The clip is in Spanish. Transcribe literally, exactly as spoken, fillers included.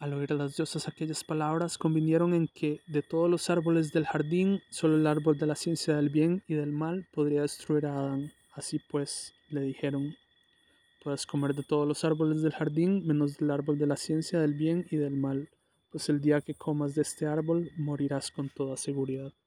Al oír las diosas aquellas palabras, convinieron en que, de todos los árboles del jardín, solo el árbol de la ciencia del bien y del mal podría destruir a Adán. Así pues, le dijeron: puedes comer de todos los árboles del jardín, menos del árbol de la ciencia del bien y del mal, pues el día que comas de este árbol morirás con toda seguridad.